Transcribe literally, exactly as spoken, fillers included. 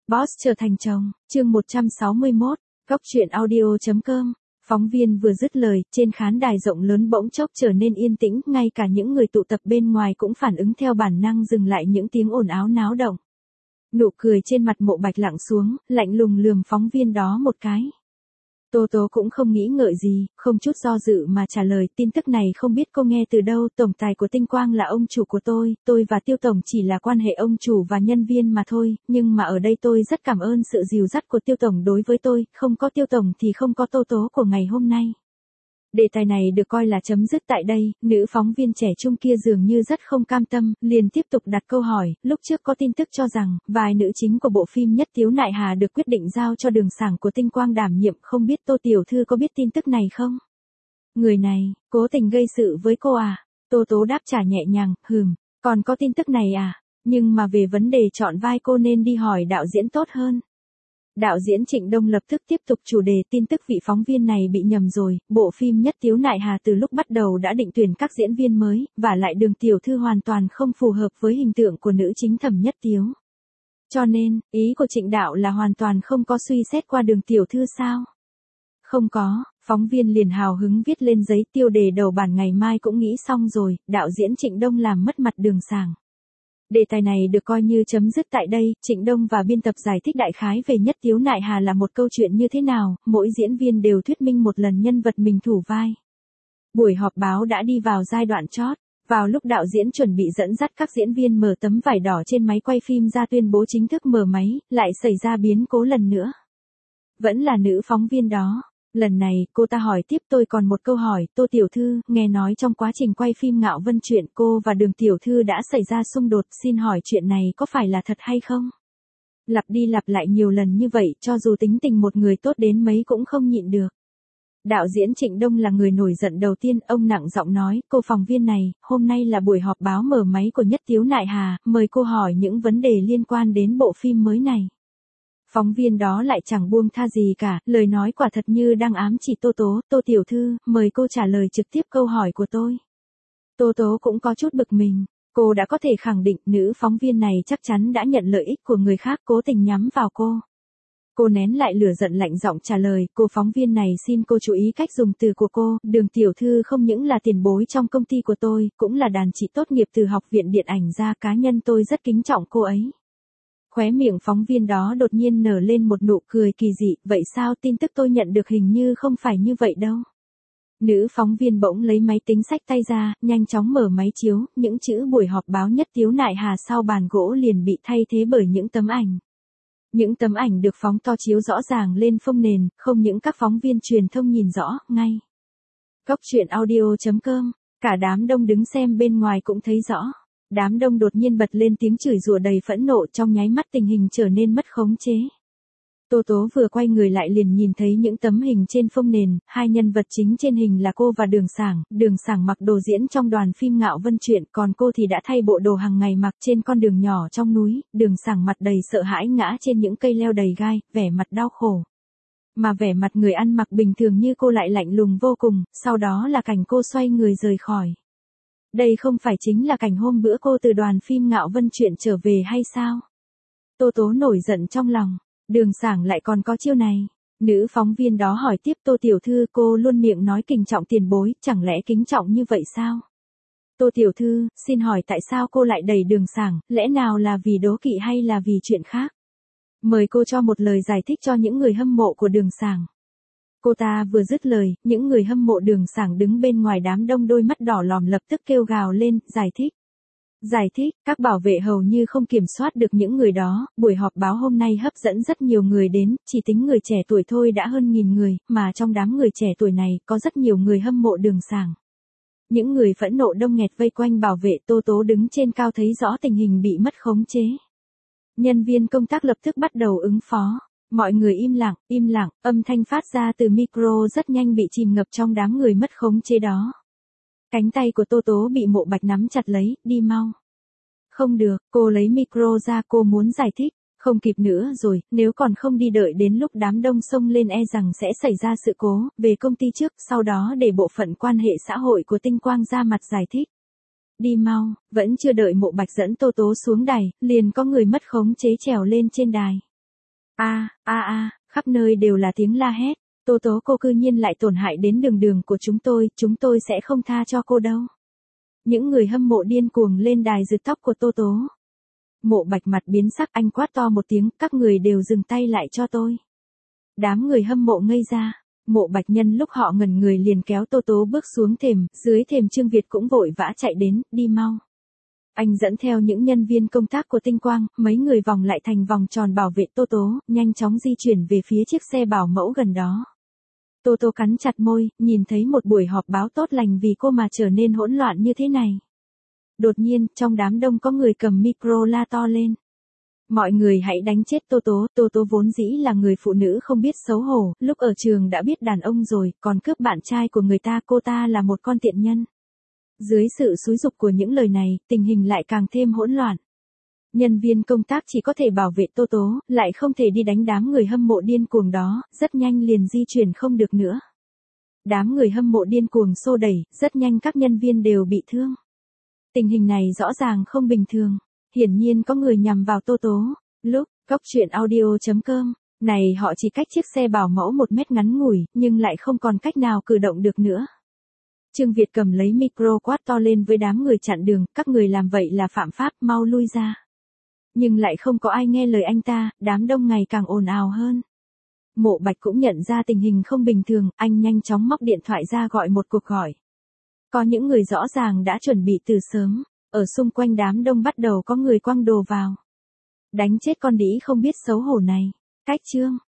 Boss trở thành chồng, chương một trăm sáu mươi mốt, góc truyện audio chấm com. Phóng viên vừa dứt lời, trên khán đài rộng lớn bỗng chốc trở nên yên tĩnh, ngay cả những người tụ tập bên ngoài cũng phản ứng theo bản năng dừng lại những tiếng ồn ào náo động. Nụ cười trên mặt Mộ Bạch lặng xuống, lạnh lùng lườm phóng viên đó một cái. Tô Tố cũng không nghĩ ngợi gì, không chút do dự mà trả lời, tin tức này không biết cô nghe từ đâu, tổng tài của Tinh Quang là ông chủ của tôi, tôi và Tiêu Tổng chỉ là quan hệ ông chủ và nhân viên mà thôi, nhưng mà ở đây tôi rất cảm ơn sự dìu dắt của Tiêu Tổng đối với tôi, không có Tiêu Tổng thì không có Tô Tố của ngày hôm nay. Đề tài này được coi là chấm dứt tại đây, nữ phóng viên trẻ trung kia dường như rất không cam tâm, liền tiếp tục đặt câu hỏi, lúc trước có tin tức cho rằng, vài nữ chính của bộ phim Nhất Tiếu Nại Hà được quyết định giao cho đường sảng của Tinh Quang đảm nhiệm, không biết Tô Tiểu Thư có biết tin tức này không? Người này, cố tình gây sự với cô à? Tô Tố đáp trả nhẹ nhàng, hừm, còn có tin tức này à? Nhưng mà về vấn đề chọn vai cô nên đi hỏi đạo diễn tốt hơn. Đạo diễn Trịnh Đông lập tức tiếp tục chủ đề, tin tức vị phóng viên này bị nhầm rồi, bộ phim Nhất Tiếu Nại Hà từ lúc bắt đầu đã định tuyển các diễn viên mới, và lại Đường Tiểu Thư hoàn toàn không phù hợp với hình tượng của nữ chính Thẩm Nhất Tiếu. Cho nên, ý của Trịnh Đạo là hoàn toàn không có suy xét qua Đường Tiểu Thư sao? Không có, phóng viên liền hào hứng viết lên giấy tiêu đề đầu bản ngày mai cũng nghĩ xong rồi, đạo diễn Trịnh Đông làm mất mặt Đường sảng. Đề tài này được coi như chấm dứt tại đây, Trịnh Đông và biên tập giải thích đại khái về Nhất Tiếu Nại Hà là một câu chuyện như thế nào, mỗi diễn viên đều thuyết minh một lần nhân vật mình thủ vai. Buổi họp báo đã đi vào giai đoạn chót, vào lúc đạo diễn chuẩn bị dẫn dắt các diễn viên mở tấm vải đỏ trên máy quay phim ra tuyên bố chính thức mở máy, lại xảy ra biến cố lần nữa. Vẫn là nữ phóng viên đó. Lần này, cô ta hỏi tiếp, tôi còn một câu hỏi, Tô Tiểu Thư, nghe nói trong quá trình quay phim Ngạo Vân Truyện cô và Đường Tiểu Thư đã xảy ra xung đột, xin hỏi chuyện này có phải là thật hay không? Lặp đi lặp lại nhiều lần như vậy, cho dù tính tình một người tốt đến mấy cũng không nhịn được. Đạo diễn Trịnh Đông là người nổi giận đầu tiên, ông nặng giọng nói, cô phóng viên này, hôm nay là buổi họp báo mở máy của Nhất Tiếu Nại Hà, mời cô hỏi những vấn đề liên quan đến bộ phim mới này. Phóng viên đó lại chẳng buông tha gì cả, lời nói quả thật như đang ám chỉ Tô Tố, Tô Tiểu Thư, mời cô trả lời trực tiếp câu hỏi của tôi. Tô Tố cũng có chút bực mình, cô đã có thể khẳng định nữ phóng viên này chắc chắn đã nhận lợi ích của người khác cố tình nhắm vào cô. Cô nén lại lửa giận lạnh giọng trả lời, cô phóng viên này xin cô chú ý cách dùng từ của cô, Đường Tiểu Thư không những là tiền bối trong công ty của tôi, cũng là đàn chị tốt nghiệp từ học viện điện ảnh ra, cá nhân tôi rất kính trọng cô ấy. Khóe miệng phóng viên đó đột nhiên nở lên một nụ cười kỳ dị, vậy sao tin tức tôi nhận được hình như không phải như vậy đâu. Nữ phóng viên bỗng lấy máy tính xách tay ra, nhanh chóng mở máy chiếu, những chữ buổi họp báo Nhất Tiếu Nại Hà sau bàn gỗ liền bị thay thế bởi những tấm ảnh. Những tấm ảnh được phóng to chiếu rõ ràng lên phông nền, không những các phóng viên truyền thông nhìn rõ, ngay. Góc truyện audio chấm com, cả đám đông đứng xem bên ngoài cũng thấy rõ. Đám đông đột nhiên bật lên tiếng chửi rủa đầy phẫn nộ, trong nháy mắt tình hình trở nên mất khống chế. Tô Tố vừa quay người lại liền nhìn thấy những tấm hình trên phông nền, hai nhân vật chính trên hình là cô và Đường sảng, Đường sảng mặc đồ diễn trong đoàn phim Ngạo Vân Truyện, còn cô thì đã thay bộ đồ hàng ngày mặc trên con đường nhỏ trong núi, Đường sảng mặt đầy sợ hãi ngã trên những cây leo đầy gai, vẻ mặt đau khổ. Mà vẻ mặt người ăn mặc bình thường như cô lại lạnh lùng vô cùng, sau đó là cảnh cô xoay người rời khỏi. Đây không phải chính là cảnh hôm bữa cô từ đoàn phim Ngạo Vân Truyện trở về hay sao? Tô Tố nổi giận trong lòng, Đường sảng lại còn có chiêu này. Nữ phóng viên đó hỏi tiếp, Tô Tiểu Thư, cô luôn miệng nói kính trọng tiền bối, chẳng lẽ kính trọng như vậy sao? Tô Tiểu Thư, xin hỏi tại sao cô lại đẩy Đường sảng, lẽ nào là vì đố kỵ hay là vì chuyện khác? Mời cô cho một lời giải thích cho những người hâm mộ của Đường sảng. Cô ta vừa dứt lời, những người hâm mộ Đường sảng đứng bên ngoài đám đông đôi mắt đỏ lòm lập tức kêu gào lên, giải thích. Giải thích, các bảo vệ hầu như không kiểm soát được những người đó, buổi họp báo hôm nay hấp dẫn rất nhiều người đến, chỉ tính người trẻ tuổi thôi đã hơn nghìn người, mà trong đám người trẻ tuổi này có rất nhiều người hâm mộ Đường sảng. Những người phẫn nộ đông nghẹt vây quanh bảo vệ, Tô Tố đứng trên cao thấy rõ tình hình bị mất khống chế. Nhân viên công tác lập tức bắt đầu ứng phó. Mọi người im lặng, im lặng, âm thanh phát ra từ micro rất nhanh bị chìm ngập trong đám người mất khống chế đó. Cánh tay của Tô Tố bị Mộ Bạch nắm chặt lấy, đi mau. Không được, cô lấy micro ra, cô muốn giải thích, không kịp nữa rồi, nếu còn không đi đợi đến lúc đám đông xông lên e rằng sẽ xảy ra sự cố, về công ty trước, sau đó để bộ phận quan hệ xã hội của Tinh Quang ra mặt giải thích. Đi mau, vẫn chưa đợi Mộ Bạch dẫn Tô Tố xuống đài, liền có người mất khống chế trèo lên trên đài. A, a a, khắp nơi đều là tiếng la hét. Tố tố cô cư nhiên lại tổn hại đến đường đường của chúng tôi, chúng tôi sẽ không tha cho cô đâu. Những người hâm mộ điên cuồng lên đài giật tóc của Tố tố. Mộ Bạch mặt biến sắc, anh quát to một tiếng, các người đều dừng tay lại cho tôi. Đám người hâm mộ ngây ra. Mộ Bạch nhân lúc họ ngẩn người liền kéo Tố tố bước xuống thềm, dưới thềm Trương Việt cũng vội vã chạy đến, đi mau. Anh dẫn theo những nhân viên công tác của Tinh Quang, mấy người vòng lại thành vòng tròn bảo vệ Tố tố, nhanh chóng di chuyển về phía chiếc xe bảo mẫu gần đó. Tố tố cắn chặt môi, nhìn thấy một buổi họp báo tốt lành vì cô mà trở nên hỗn loạn như thế này. Đột nhiên, trong đám đông có người cầm micro la to lên. Mọi người hãy đánh chết Tố tố, Tố tố vốn dĩ là người phụ nữ không biết xấu hổ, lúc ở trường đã biết đàn ông rồi, còn cướp bạn trai của người ta, cô ta là một con tiện nhân. Dưới sự xúi giục của những lời này, tình hình lại càng thêm hỗn loạn. Nhân viên công tác chỉ có thể bảo vệ Tố tố, lại không thể đi đánh đám người hâm mộ điên cuồng đó, rất nhanh liền di chuyển không được nữa. Đám người hâm mộ điên cuồng xô đẩy, rất nhanh các nhân viên đều bị thương. Tình hình này rõ ràng không bình thường, hiển nhiên có người nhằm vào Tố tố. Lúc, góc truyện audio chấm com, này họ chỉ cách chiếc xe bảo mẫu một mét ngắn ngủi, nhưng lại không còn cách nào cử động được nữa. Trương Việt cầm lấy micro quát to lên với đám người chặn đường, các người làm vậy là phạm pháp, mau lui ra. Nhưng lại không có ai nghe lời anh ta, đám đông ngày càng ồn ào hơn. Mộ Bạch cũng nhận ra tình hình không bình thường, anh nhanh chóng móc điện thoại ra gọi một cuộc gọi. Có những người rõ ràng đã chuẩn bị từ sớm, ở xung quanh đám đông bắt đầu có người quăng đồ vào. Đánh chết con đĩ không biết xấu hổ này. Cách chương